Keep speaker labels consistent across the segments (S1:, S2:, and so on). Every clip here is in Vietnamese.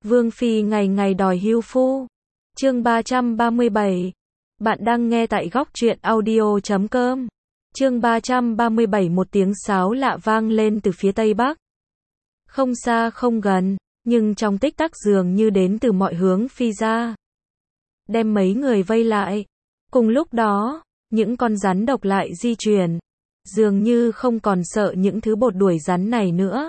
S1: Vương phi ngày ngày đòi hưu phu. Chương 337. Bạn đang nghe tại góc truyện audio.com. Chương 337. Một tiếng sáo lạ vang lên từ phía tây bắc. Không xa không gần, nhưng trong tích tắc dường như đến từ mọi hướng phi ra, đem mấy người vây lại. Cùng lúc đó, những con rắn độc lại di chuyển, dường như không còn sợ những thứ bột đuổi rắn này nữa,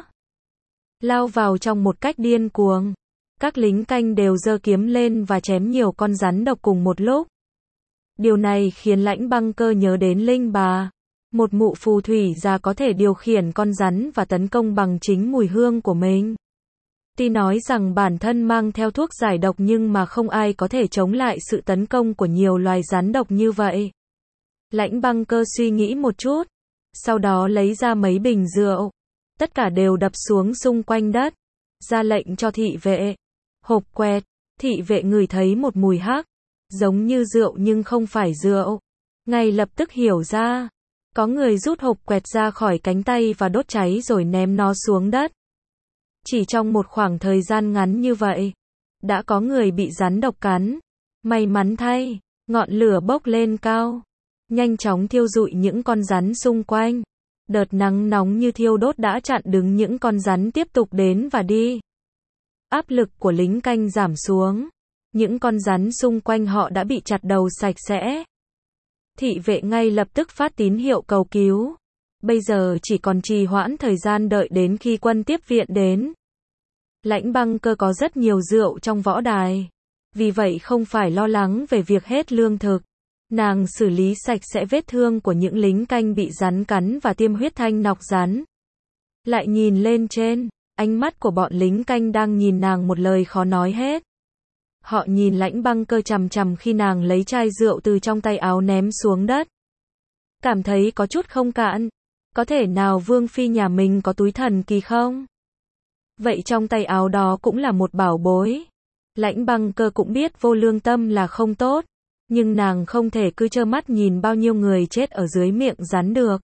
S1: lao vào trong một cách điên cuồng. Các lính canh đều giơ kiếm lên và chém nhiều con rắn độc cùng một lúc. Điều này khiến Lãnh Băng Cơ nhớ đến Linh Bà, một mụ phù thủy già có thể điều khiển con rắn và tấn công bằng chính mùi hương của mình. Tuy nói rằng bản thân mang theo thuốc giải độc nhưng mà không ai có thể chống lại sự tấn công của nhiều loài rắn độc như vậy. Lãnh Băng Cơ suy nghĩ một chút, sau đó lấy ra mấy bình rượu, tất cả đều đập xuống xung quanh đất, ra lệnh cho thị vệ. Hộp quẹt, thị vệ ngửi thấy một mùi hắc, giống như rượu nhưng không phải rượu. Ngay lập tức hiểu ra, có người rút hộp quẹt ra khỏi cánh tay và đốt cháy rồi ném nó xuống đất. Chỉ trong một khoảng thời gian ngắn như vậy, đã có người bị rắn độc cắn. May mắn thay, ngọn lửa bốc lên cao, nhanh chóng thiêu rụi những con rắn xung quanh. Đợt nắng nóng như thiêu đốt đã chặn đứng những con rắn tiếp tục đến và đi. Áp lực của lính canh giảm xuống, những con rắn xung quanh họ đã bị chặt đầu sạch sẽ. Thị vệ ngay lập tức phát tín hiệu cầu cứu. Bây giờ chỉ còn trì hoãn thời gian đợi đến khi quân tiếp viện đến. Lãnh Băng Cơ có rất nhiều rượu trong võ đài, vì vậy không phải lo lắng về việc hết lương thực. Nàng xử lý sạch sẽ vết thương của những lính canh bị rắn cắn và tiêm huyết thanh nọc rắn. Lại nhìn lên trên, ánh mắt của bọn lính canh đang nhìn nàng một lời khó nói hết. Họ nhìn Lãnh Băng Cơ chằm chằm khi nàng lấy chai rượu từ trong tay áo ném xuống đất. Cảm thấy có chút không cạn. Có thể nào Vương phi nhà mình có túi thần kỳ không? Vậy trong tay áo đó cũng là một bảo bối. Lãnh Băng Cơ cũng biết vô lương tâm là không tốt, nhưng nàng không thể cứ trơ mắt nhìn bao nhiêu người chết ở dưới miệng rắn được.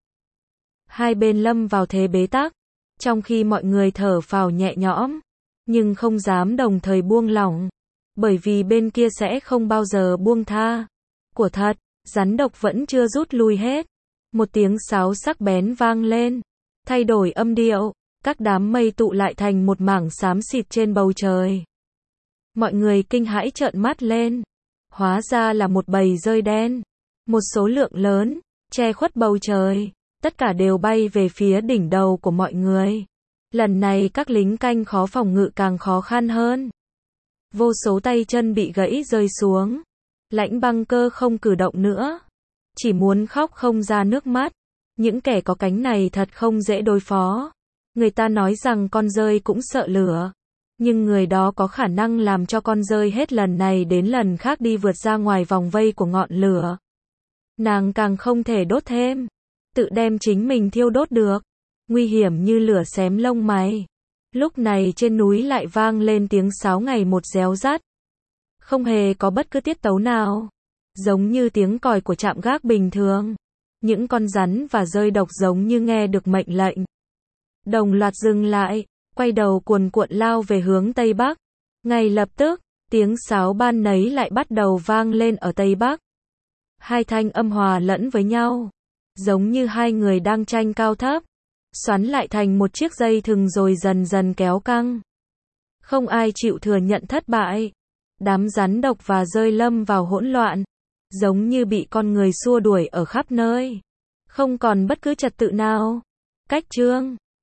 S1: Hai bên lâm vào thế bế tắc, trong khi mọi người thở phào nhẹ nhõm, nhưng không dám đồng thời buông lỏng, bởi vì bên kia sẽ không bao giờ buông tha. Của thật, rắn độc vẫn chưa rút lui hết. Một tiếng sáo sắc bén vang lên, thay đổi âm điệu, các đám mây tụ lại thành một mảng xám xịt trên bầu trời. Mọi người kinh hãi trợn mắt lên, hóa ra là một bầy dơi đen, một số lượng lớn, che khuất bầu trời, tất cả đều bay về phía đỉnh đầu của mọi người. Lần này các lính canh khó phòng ngự càng khó khăn hơn. Vô số tay chân bị gãy rơi xuống. Lãnh Băng Cơ không cử động nữa, chỉ muốn khóc không ra nước mắt. Những kẻ có cánh này thật không dễ đối phó. Người ta nói rằng con dơi cũng sợ lửa, nhưng người đó có khả năng làm cho con dơi hết lần này đến lần khác đi vượt ra ngoài vòng vây của ngọn lửa. Nàng càng không thể đốt thêm, tự đem chính mình thiêu đốt được, nguy hiểm như lửa xém lông mày. Lúc này trên núi lại vang lên tiếng sáo ngày một réo rắt, không hề có bất cứ tiết tấu nào, giống như tiếng còi của trạm gác bình thường. Những con rắn và dơi độc giống như nghe được mệnh lệnh, đồng loạt dừng lại, quay đầu cuồn cuộn lao về hướng Tây Bắc. Ngay lập tức, tiếng sáo ban nấy lại bắt đầu vang lên ở Tây Bắc. Hai thanh âm hòa lẫn với nhau, giống như hai người đang tranh cao thấp, xoắn lại thành một chiếc dây thừng rồi dần dần kéo căng. Không ai chịu thừa nhận thất bại. Đám rắn độc và dơi lâm vào hỗn loạn, giống như bị con người xua đuổi ở khắp nơi, không còn bất cứ trật tự nào. Cách chương